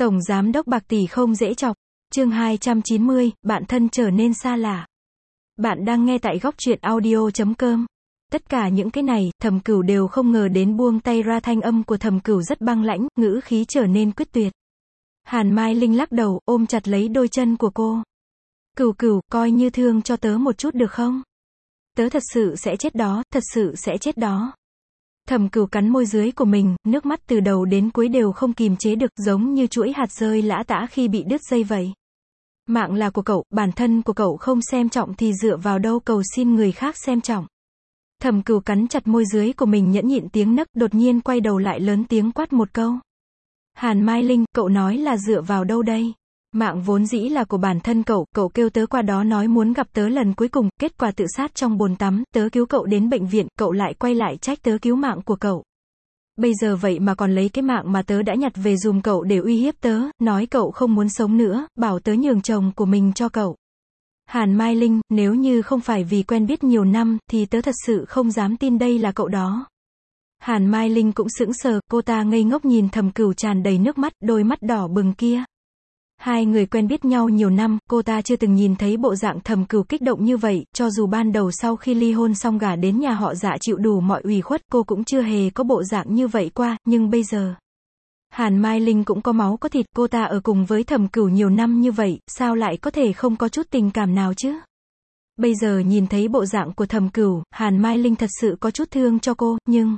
Tổng giám đốc bạc tỷ không dễ chọc. Chương 290, bạn thân trở nên xa lạ. Bạn đang nghe tại góc truyện audio.com. Tất cả những cái này, Thẩm Cửu đều không ngờ đến, buông tay ra. Thanh âm của Thẩm Cửu rất băng lãnh, ngữ khí trở nên quyết tuyệt. Hàn Mai Linh lắc đầu, ôm chặt lấy đôi chân của cô. Cửu Cửu, coi như thương cho tớ một chút được không? Tớ thật sự sẽ chết đó, thật sự sẽ chết đó. Thẩm Cửu cắn môi dưới của mình, nước mắt từ đầu đến cuối đều không kìm chế được, giống như chuỗi hạt rơi lã tã khi bị đứt dây vậy. Mạng là của cậu, bản thân của cậu không xem trọng thì dựa vào đâu cầu xin người khác xem trọng. Thẩm Cửu cắn chặt môi dưới của mình, nhẫn nhịn tiếng nấc, đột nhiên quay đầu lại lớn tiếng quát một câu. Hàn Mai Linh, cậu nói là dựa vào đâu đây? Mạng vốn dĩ là của bản thân cậu, cậu kêu tớ qua đó nói muốn gặp tớ lần cuối cùng, kết quả tự sát trong bồn tắm, tớ cứu cậu đến bệnh viện, cậu lại quay lại trách tớ cứu mạng của cậu. Bây giờ vậy mà còn lấy cái mạng mà tớ đã nhặt về dùm cậu để uy hiếp tớ, nói cậu không muốn sống nữa, bảo tớ nhường chồng của mình cho cậu. Hàn Mai Linh, nếu như không phải vì quen biết nhiều năm, thì tớ thật sự không dám tin đây là cậu đó. Hàn Mai Linh cũng sững sờ, cô ta ngây ngốc nhìn Thẩm Cửu tràn đầy nước mắt, đôi mắt đỏ bừng kia. Hai người quen biết nhau nhiều năm, cô ta chưa từng nhìn thấy bộ dạng Thẩm Cửu kích động như vậy, cho dù ban đầu sau khi ly hôn xong gả đến nhà họ Dạ chịu đủ mọi ủy khuất, cô cũng chưa hề có bộ dạng như vậy qua, nhưng bây giờ. Hàn Mai Linh cũng có máu có thịt, cô ta ở cùng với Thẩm Cửu nhiều năm như vậy, sao lại có thể không có chút tình cảm nào chứ? Bây giờ nhìn thấy bộ dạng của Thẩm Cửu, Hàn Mai Linh thật sự có chút thương cho cô, nhưng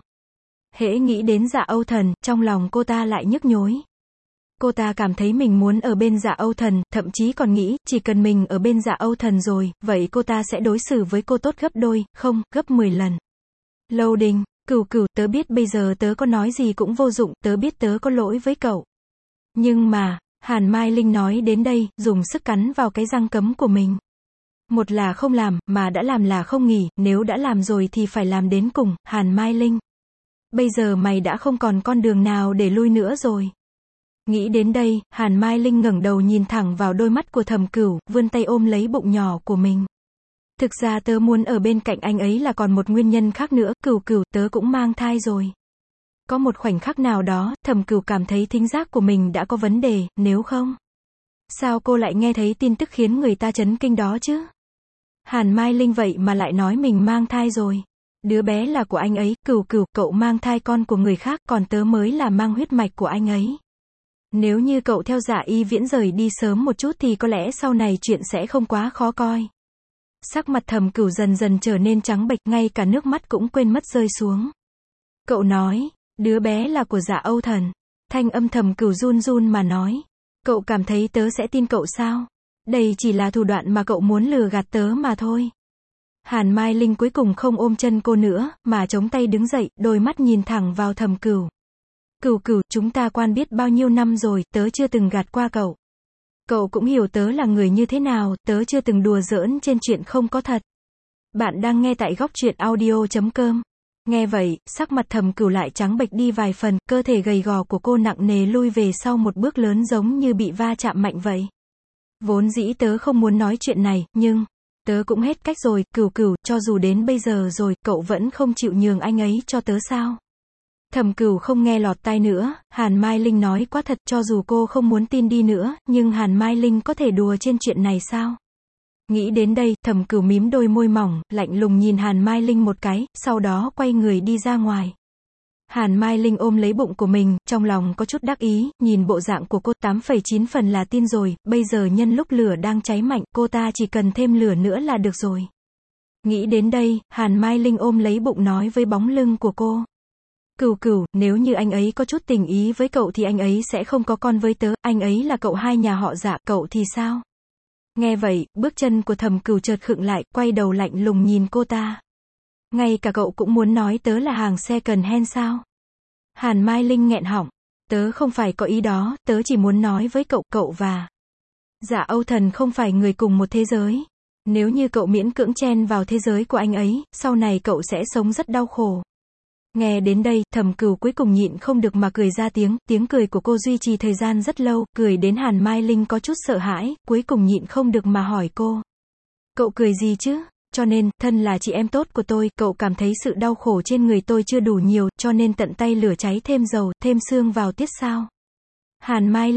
hễ nghĩ đến Dạ Âu Thần, trong lòng cô ta lại nhức nhối. Cô ta cảm thấy mình muốn ở bên Dạ Âu Thần, thậm chí còn nghĩ, chỉ cần mình ở bên Dạ Âu Thần rồi, vậy cô ta sẽ đối xử với cô tốt gấp đôi, không, gấp 10 lần. Lâu Đình, Cửu Cửu, tớ biết bây giờ tớ có nói gì cũng vô dụng, tớ biết tớ có lỗi với cậu. Nhưng mà, Hàn Mai Linh nói đến đây, dùng sức cắn vào cái răng cấm của mình. Một là không làm, mà đã làm là không nghỉ, nếu đã làm rồi thì phải làm đến cùng, Hàn Mai Linh. Bây giờ mày đã không còn con đường nào để lui nữa rồi. Nghĩ đến đây, Hàn Mai Linh ngẩng đầu nhìn thẳng vào đôi mắt của Thẩm Cửu, vươn tay ôm lấy bụng nhỏ của mình. Thực ra tớ muốn ở bên cạnh anh ấy là còn một nguyên nhân khác nữa, Cửu Cửu, tớ cũng mang thai rồi. Có một khoảnh khắc nào đó, Thẩm Cửu cảm thấy thính giác của mình đã có vấn đề, nếu không. Sao cô lại nghe thấy tin tức khiến người ta chấn kinh đó chứ? Hàn Mai Linh vậy mà lại nói mình mang thai rồi. Đứa bé là của anh ấy, Cửu Cửu, cậu mang thai con của người khác, còn tớ mới là mang huyết mạch của anh ấy. Nếu như cậu theo Dạ Y Viễn rời đi sớm một chút thì có lẽ sau này chuyện sẽ không quá khó coi. Sắc mặt Thẩm Cửu dần dần trở nên trắng bệch, ngay cả nước mắt cũng quên mất rơi xuống. Cậu nói, đứa bé là của Dạ Âu Thần. Thanh âm Thẩm Cửu run run mà nói. Cậu cảm thấy tớ sẽ tin cậu sao? Đây chỉ là thủ đoạn mà cậu muốn lừa gạt tớ mà thôi. Hàn Mai Linh cuối cùng không ôm chân cô nữa, mà chống tay đứng dậy, đôi mắt nhìn thẳng vào Thẩm Cửu. Cửu Cửu, chúng ta quen biết bao nhiêu năm rồi, tớ chưa từng gạt qua cậu. Cậu cũng hiểu tớ là người như thế nào, tớ chưa từng đùa giỡn trên chuyện không có thật. Bạn đang nghe tại góc truyện audio.com. Nghe vậy, sắc mặt Thẩm Cửu lại trắng bệch đi vài phần, cơ thể gầy gò của cô nặng nề lui về sau một bước lớn, giống như bị va chạm mạnh vậy. Vốn dĩ tớ không muốn nói chuyện này, nhưng tớ cũng hết cách rồi, Cửu Cửu, cho dù đến bây giờ rồi, cậu vẫn không chịu nhường anh ấy cho tớ sao? Thẩm Cửu không nghe lọt tai nữa, Hàn Mai Linh nói quá thật, cho dù cô không muốn tin đi nữa, nhưng Hàn Mai Linh có thể đùa trên chuyện này sao? Nghĩ đến đây, Thẩm Cửu mím đôi môi mỏng, lạnh lùng nhìn Hàn Mai Linh một cái, sau đó quay người đi ra ngoài. Hàn Mai Linh ôm lấy bụng của mình, trong lòng có chút đắc ý, nhìn bộ dạng của cô 8,9 phần là tin rồi, bây giờ nhân lúc lửa đang cháy mạnh, cô ta chỉ cần thêm lửa nữa là được rồi. Nghĩ đến đây, Hàn Mai Linh ôm lấy bụng nói với bóng lưng của cô. Cửu Cửu, nếu như anh ấy có chút tình ý với cậu thì anh ấy sẽ không có con với tớ, anh ấy là cậu hai nhà họ Dạ, cậu thì sao? Nghe vậy, bước chân của Thẩm Cửu chợt khựng lại, quay đầu lạnh lùng nhìn cô ta. Ngay cả cậu cũng muốn nói tớ là hàng second hand sao? Hàn Mai Linh nghẹn họng. Tớ không phải có ý đó, tớ chỉ muốn nói với cậu, cậu và Dạ Âu Thần không phải người cùng một thế giới. Nếu như cậu miễn cưỡng chen vào thế giới của anh ấy, sau này cậu sẽ sống rất đau khổ. Nghe đến đây, Thẩm Cửu cuối cùng nhịn không được mà cười ra tiếng, tiếng cười của cô duy trì thời gian rất lâu, cười đến Hàn Mai Linh có chút sợ hãi, cuối cùng nhịn không được mà hỏi cô. Cậu cười gì chứ? Cho nên, thân là chị em tốt của tôi, cậu cảm thấy sự đau khổ trên người tôi chưa đủ nhiều, cho nên tận tay lửa cháy thêm dầu, thêm xương vào tiết sao? Hàn Mai Linh,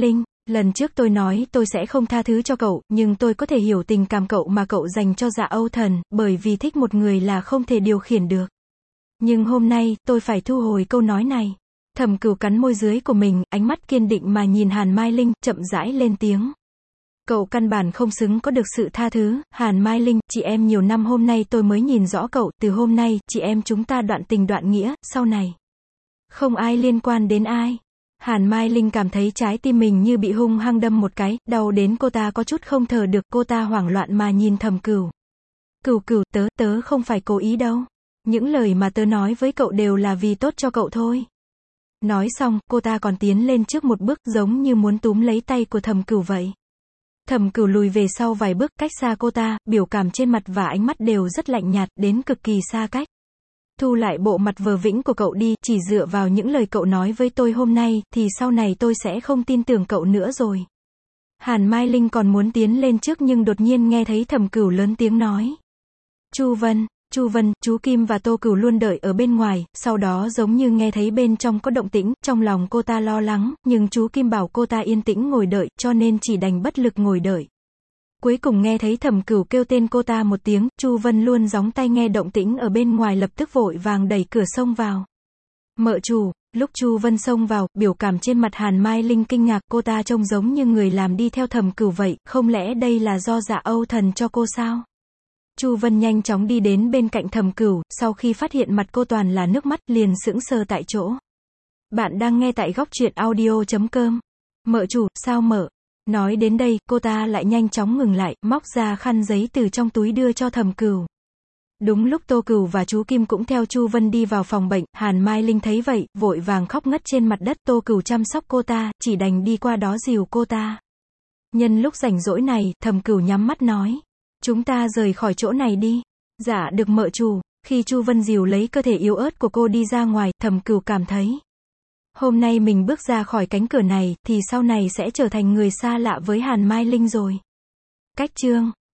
Lần trước tôi nói tôi sẽ không tha thứ cho cậu, nhưng tôi có thể hiểu tình cảm cậu mà cậu dành cho Dạ Âu Thần, bởi vì thích một người là không thể điều khiển được. Nhưng hôm nay, tôi phải thu hồi câu nói này. Thẩm Cửu cắn môi dưới của mình, ánh mắt kiên định mà nhìn Hàn Mai Linh, chậm rãi lên tiếng. Cậu căn bản không xứng có được sự tha thứ, Hàn Mai Linh, chị em nhiều năm hôm nay tôi mới nhìn rõ cậu, từ hôm nay, chị em chúng ta đoạn tình đoạn nghĩa, sau này. Không ai liên quan đến ai. Hàn Mai Linh cảm thấy trái tim mình như bị hung hăng đâm một cái, đau đến cô ta có chút không thở được, cô ta hoảng loạn mà nhìn Thẩm Cửu. Cửu, tớ không phải cố ý đâu. Những lời mà tớ nói với cậu đều là vì tốt cho cậu thôi. Nói xong, cô ta còn tiến lên trước một bước giống như muốn túm lấy tay của Thẩm Cửu vậy. Thẩm Cửu lùi về sau vài bước cách xa cô ta, biểu cảm trên mặt và ánh mắt đều rất lạnh nhạt, đến cực kỳ xa cách. Thu lại bộ mặt vờ vĩnh của cậu đi, chỉ dựa vào những lời cậu nói với tôi hôm nay, thì sau này tôi sẽ không tin tưởng cậu nữa rồi. Hàn Mai Linh còn muốn tiến lên trước nhưng đột nhiên nghe thấy Thẩm Cửu lớn tiếng nói. Chu Vân, chú Kim và Tô Cửu luôn đợi ở bên ngoài, sau đó giống như nghe thấy bên trong có động tĩnh, trong lòng cô ta lo lắng, nhưng chú Kim bảo cô ta yên tĩnh ngồi đợi, cho nên chỉ đành bất lực ngồi đợi. Cuối cùng nghe thấy Thẩm Cửu kêu tên cô ta một tiếng, Chu Vân luôn gióng tay nghe động tĩnh ở bên ngoài lập tức vội vàng đẩy cửa xông vào. Mợ chủ, lúc Chu Vân xông vào, biểu cảm trên mặt Hàn Mai Linh kinh ngạc, cô ta trông giống như người làm đi theo Thẩm Cửu vậy, không lẽ đây là do Dạ Âu Thần cho cô sao? Chu Vân nhanh chóng đi đến bên cạnh Thẩm Cửu, sau khi phát hiện mặt cô toàn là nước mắt, liền sững sờ tại chỗ. Bạn đang nghe tại góc truyện audio.com. Mợ chủ, sao mợ? Nói đến đây, cô ta lại nhanh chóng ngừng lại, móc ra khăn giấy từ trong túi đưa cho Thẩm Cửu. Đúng lúc Tô Cửu và chú Kim cũng theo Chu Vân đi vào phòng bệnh, Hàn Mai Linh thấy vậy, vội vàng khóc ngất trên mặt đất, Tô Cửu chăm sóc cô ta, chỉ đành đi qua đó dìu cô ta. Nhân lúc rảnh rỗi này, Thẩm Cửu nhắm mắt nói. Chúng ta rời khỏi chỗ này đi. Dạ được mợ chủ. Khi Chu Vân dìu lấy cơ thể yếu ớt của cô đi ra ngoài, Thẩm Cửu cảm thấy. Hôm nay mình bước ra khỏi cánh cửa này, thì sau này sẽ trở thành người xa lạ với Hàn Mai Linh rồi. Cách chương